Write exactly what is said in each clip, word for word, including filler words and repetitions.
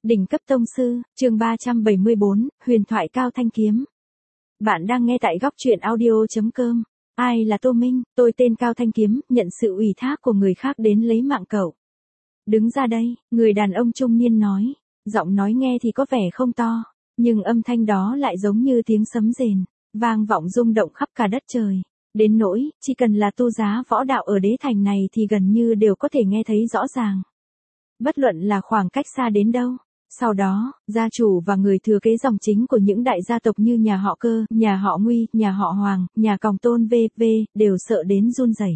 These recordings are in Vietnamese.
Đỉnh cấp tông sư, chương ba trăm bảy mươi bốn, huyền thoại Cao Thanh Kiếm. Bạn đang nghe tại góc truyện audio chấm com. Ai là Tô Minh? Tôi tên Cao Thanh Kiếm, nhận sự ủy thác của người khác đến lấy mạng cậu. Đứng ra đây, người đàn ông trung niên nói. Giọng nói nghe thì có vẻ không to, nhưng âm thanh đó lại giống như tiếng sấm rền, vang vọng rung động khắp cả đất trời. Đến nỗi, chỉ cần là tu giá võ đạo ở đế thành này thì gần như đều có thể nghe thấy rõ ràng. Bất luận là khoảng cách xa đến đâu. Sau đó, gia chủ và người thừa kế dòng chính của những đại gia tộc như nhà họ Cơ, nhà họ Nguy, nhà họ Hoàng, nhà Còng Tôn vân vân đều sợ đến run rẩy.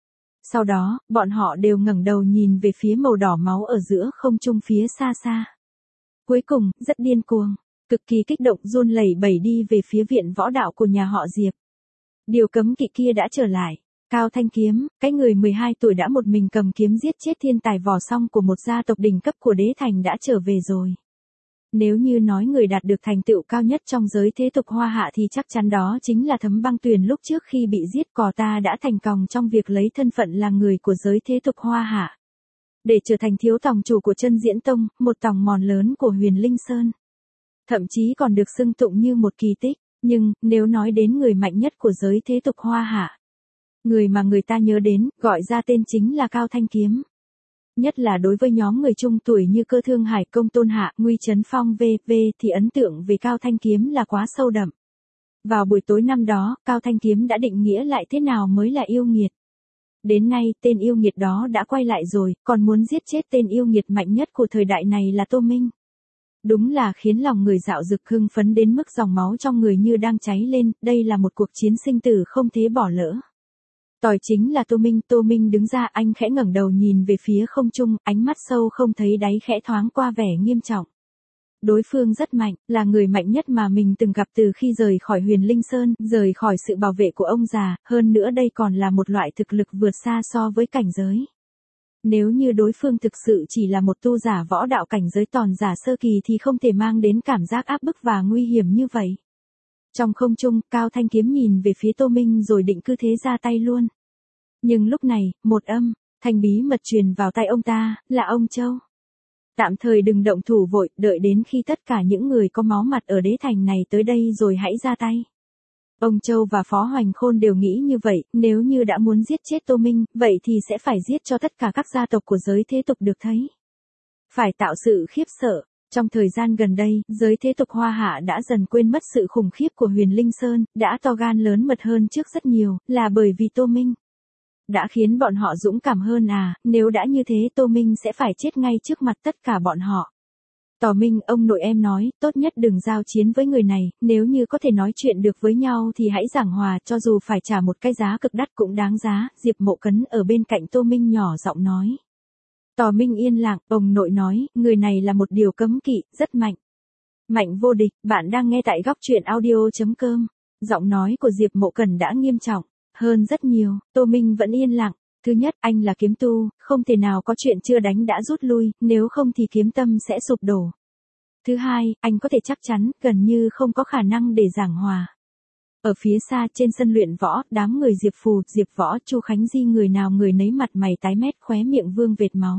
Sau đó, bọn họ đều ngẩng đầu nhìn về phía màu đỏ máu ở giữa không trung phía xa xa. Cuối cùng, rất điên cuồng, cực kỳ kích động run lẩy bẩy đi về phía viện võ đạo của nhà họ Diệp. Điều cấm kỵ kia đã trở lại. Cao Thanh Kiếm, cái người mười hai tuổi đã một mình cầm kiếm giết chết thiên tài vò song của một gia tộc đỉnh cấp của đế thành đã trở về rồi. Nếu như nói người đạt được thành tựu cao nhất trong giới thế tục Hoa Hạ thì chắc chắn đó chính là Thấm Băng Tuyền lúc trước khi bị giết cò ta đã thành công trong việc lấy thân phận là người của giới thế tục Hoa Hạ. Để trở thành thiếu tòng chủ của Chân Diễn Tông, một tòng mòn lớn của Huyền Linh Sơn. Thậm chí còn được xưng tụng như một kỳ tích, nhưng nếu nói đến người mạnh nhất của giới thế tục Hoa Hạ, người mà người ta nhớ đến, gọi ra tên chính là Cao Thanh Kiếm. Nhất là đối với nhóm người trung tuổi như Cơ Thương Hải, Công Tôn Hạ, Nguy Trấn Phong vân vân thì ấn tượng về Cao Thanh Kiếm là quá sâu đậm. Vào buổi tối năm đó, Cao Thanh Kiếm đã định nghĩa lại thế nào mới là yêu nghiệt. Đến nay, tên yêu nghiệt đó đã quay lại rồi, còn muốn giết chết tên yêu nghiệt mạnh nhất của thời đại này là Tô Minh. Đúng là khiến lòng người dạo dực hưng phấn đến mức dòng máu trong người như đang cháy lên, đây là một cuộc chiến sinh tử không thể bỏ lỡ. Tỏi chính là Tô Minh, Tô Minh đứng ra, anh khẽ ngẩng đầu nhìn về phía không trung, ánh mắt sâu không thấy đáy khẽ thoáng qua vẻ nghiêm trọng. Đối phương rất mạnh, là người mạnh nhất mà mình từng gặp từ khi rời khỏi Huyền Linh Sơn, rời khỏi sự bảo vệ của ông già, hơn nữa đây còn là một loại thực lực vượt xa so với cảnh giới. Nếu như đối phương thực sự chỉ là một tu giả võ đạo cảnh giới tòn giả sơ kỳ thì không thể mang đến cảm giác áp bức và nguy hiểm như vậy. Trong không trung, Cao Thanh Kiếm nhìn về phía Tô Minh rồi định cứ thế ra tay luôn. Nhưng lúc này, một âm thanh bí mật truyền vào tai ông ta, là ông Châu. Tạm thời đừng động thủ vội, đợi đến khi tất cả những người có máu mặt ở đế thành này tới đây rồi hãy ra tay. Ông Châu và Phó Hoành Khôn đều nghĩ như vậy, nếu như đã muốn giết chết Tô Minh, vậy thì sẽ phải giết cho tất cả các gia tộc của giới thế tục được thấy. Phải tạo sự khiếp sợ. Trong thời gian gần đây, giới thế tục Hoa Hạ đã dần quên mất sự khủng khiếp của Huyền Linh Sơn, đã to gan lớn mật hơn trước rất nhiều, là bởi vì Tô Minh đã khiến bọn họ dũng cảm hơn à, nếu đã như thế Tô Minh sẽ phải chết ngay trước mặt tất cả bọn họ. Tỏ Minh, ông nội em nói, tốt nhất đừng giao chiến với người này, nếu như có thể nói chuyện được với nhau thì hãy giảng hòa, cho dù phải trả một cái giá cực đắt cũng đáng giá, Diệp Mộ Cấn ở bên cạnh Tô Minh nhỏ giọng nói. Tỏ Minh yên lặng, ông nội nói, người này là một điều cấm kỵ, rất mạnh. Mạnh vô địch, bạn đang nghe tại góc truyện audio chấm com. Giọng nói của Diệp Mộ Cẩn đã nghiêm trọng hơn rất nhiều, Tô Minh vẫn yên lặng. Thứ nhất, anh là kiếm tu, không thể nào có chuyện chưa đánh đã rút lui, nếu không thì kiếm tâm sẽ sụp đổ. Thứ hai, anh có thể chắc chắn, gần như không có khả năng để giảng hòa. Ở phía xa trên sân luyện võ, đám người Diệp Phù, Diệp Võ, Chu Khánh Di người nào người nấy mặt mày tái mét, khóe miệng vương vệt máu.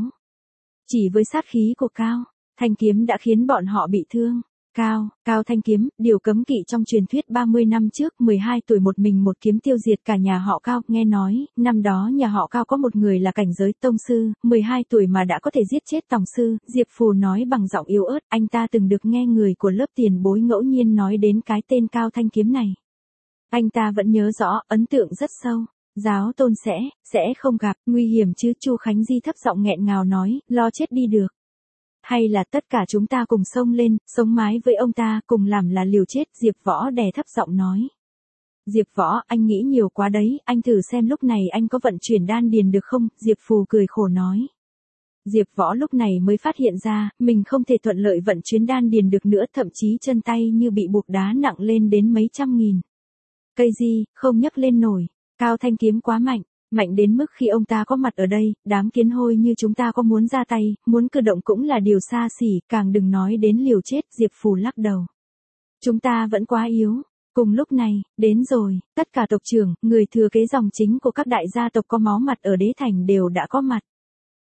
Chỉ với sát khí của Cao Thanh Kiếm đã khiến bọn họ bị thương. Cao, Cao Thanh Kiếm, điều cấm kỵ trong truyền thuyết ba mươi năm trước, mười hai tuổi một mình một kiếm tiêu diệt cả nhà họ Cao, nghe nói, năm đó nhà họ Cao có một người là cảnh giới tông sư, mười hai tuổi mà đã có thể giết chết tòng sư, Diệp Phù nói bằng giọng yếu ớt, anh ta từng được nghe người của lớp tiền bối ngẫu nhiên nói đến cái tên Cao Thanh Kiếm này. Anh ta vẫn nhớ rõ, ấn tượng rất sâu. Giáo tôn sẽ, sẽ không gặp, nguy hiểm chứ, Chu Khánh Di thấp giọng nghẹn ngào nói, lo chết đi được. Hay là tất cả chúng ta cùng xông lên, sống mái với ông ta, cùng làm là liều chết, Diệp Võ đè thấp giọng nói. Diệp Võ, anh nghĩ nhiều quá đấy, anh thử xem lúc này anh có vận chuyển đan điền được không, Diệp Phù cười khổ nói. Diệp Võ lúc này mới phát hiện ra, mình không thể thuận lợi vận chuyển đan điền được nữa, thậm chí chân tay như bị buộc đá nặng lên đến mấy trăm nghìn. Cây gì, không nhấc lên nổi, Cao Thanh Kiếm quá mạnh. Mạnh đến mức khi ông ta có mặt ở đây, đám kiến hôi như chúng ta có muốn ra tay, muốn cử động cũng là điều xa xỉ, càng đừng nói đến liều chết, Diệp Phù lắc đầu. Chúng ta vẫn quá yếu. Cùng lúc này, đến rồi, tất cả tộc trưởng, người thừa kế dòng chính của các đại gia tộc có máu mặt ở đế thành đều đã có mặt.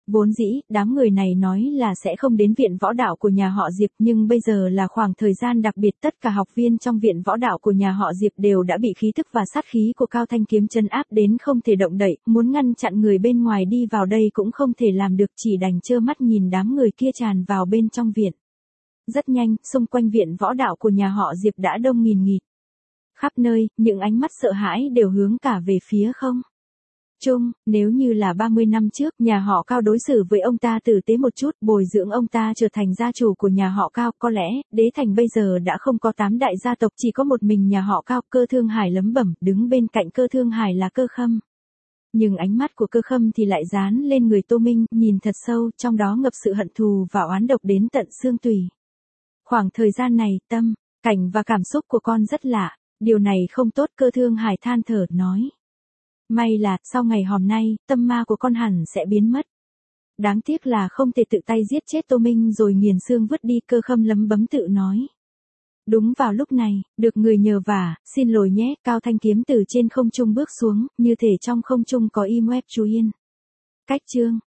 Vốn dĩ, đám người này nói là sẽ không đến viện võ đạo của nhà họ Diệp, nhưng bây giờ là khoảng thời gian đặc biệt, tất cả học viên trong viện võ đạo của nhà họ Diệp đều đã bị khí tức và sát khí của Cao Thanh Kiếm trấn áp đến không thể động đậy, muốn ngăn chặn người bên ngoài đi vào đây cũng không thể làm được, chỉ đành trơ mắt nhìn đám người kia tràn vào bên trong viện. Rất nhanh, xung quanh viện võ đạo của nhà họ Diệp đã đông nghìn nghịt. Khắp nơi, những ánh mắt sợ hãi đều hướng cả về phía không Trung. Nếu như là ba mươi năm trước, nhà họ Cao đối xử với ông ta tử tế một chút, bồi dưỡng ông ta trở thành gia chủ của nhà họ Cao, có lẽ, đế thành bây giờ đã không có tám đại gia tộc, chỉ có một mình nhà họ Cao. Cơ Thương Hải lấm bẩm, đứng bên cạnh Cơ Thương Hải là Cơ Khâm. Nhưng ánh mắt của Cơ Khâm thì lại dán lên người Tô Minh, nhìn thật sâu, trong đó ngập sự hận thù và oán độc đến tận xương tủy. Khoảng thời gian này, tâm, cảnh và cảm xúc của con rất lạ, điều này không tốt. Cơ Thương Hải than thở, nói. May là, sau ngày hôm nay, tâm ma của con hẳn sẽ biến mất. Đáng tiếc là không thể tự tay giết chết Tô Minh rồi nghiền xương vứt đi, Cơ Khâm lấm bấm tự nói. Đúng vào lúc này, được người nhờ vả, xin lỗi nhé, Cao Thanh Kiếm từ trên không trung bước xuống, như thể trong không trung có im web chú yên. Cách chương.